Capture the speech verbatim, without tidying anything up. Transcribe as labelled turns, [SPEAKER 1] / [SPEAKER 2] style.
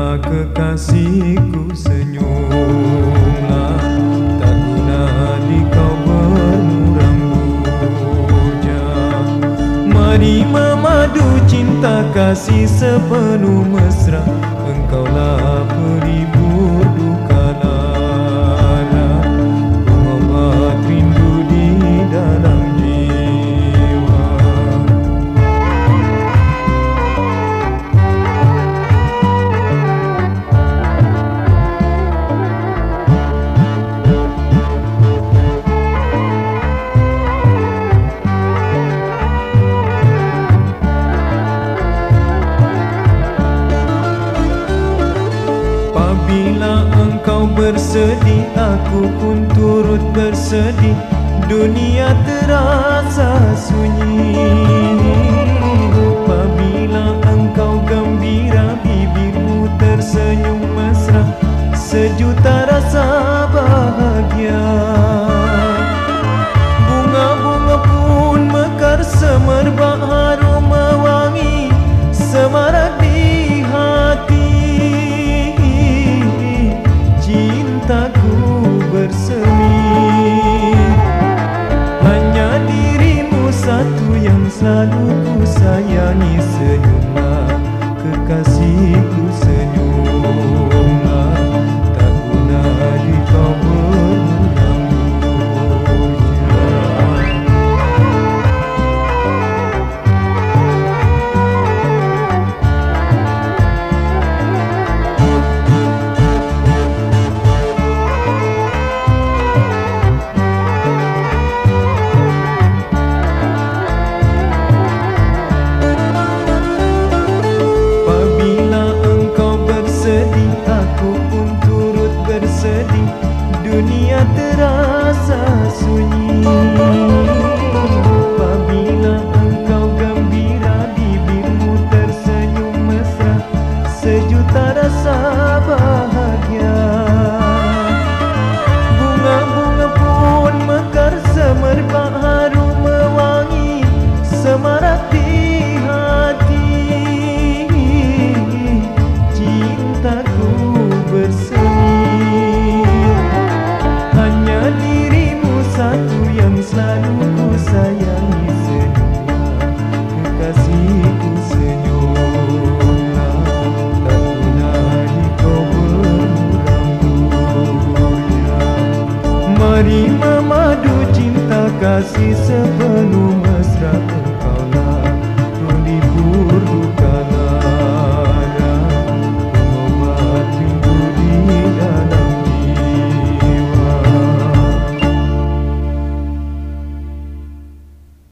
[SPEAKER 1] Senyumlah kekasihku, senyumlah, tak guna di kau bermuram bujang. Mari memadu cinta kasih sepenuh mesra, engkaulah pelibur duka lara, pengobat rindu di dalam jiwa. Apabila engkau bersedih, aku pun turut bersedih. Dunia terasa sunyi. Apabila engkau gembira, bibirmu tersenyum mesra, sejuta rasa bahagia. Bunga-bunga pun mekar semerbak harum mewangi, semarak di hati. Cintaku bersemi, hanya dirimu satu yang selalu ku sayangi. Senyumlah kekasihku, senyumlah, tak guna di kau bermuram bujang. Aku pun turut bersedih, dunia terasa sunyi. Apabila engkau gembira, bibirmu tersenyum mesra, sejuta rasa bahagia. Bunga-bunga pun mekar semerbak harum mewangi, semarak di hati. Cintaku bersemi, hanya dirimu satu yang selalu ku sayangi. Senyumlah kekasihku, senyumlah, tak guna di kau bermuram bujang. Mari memadu cinta kasih sepenuh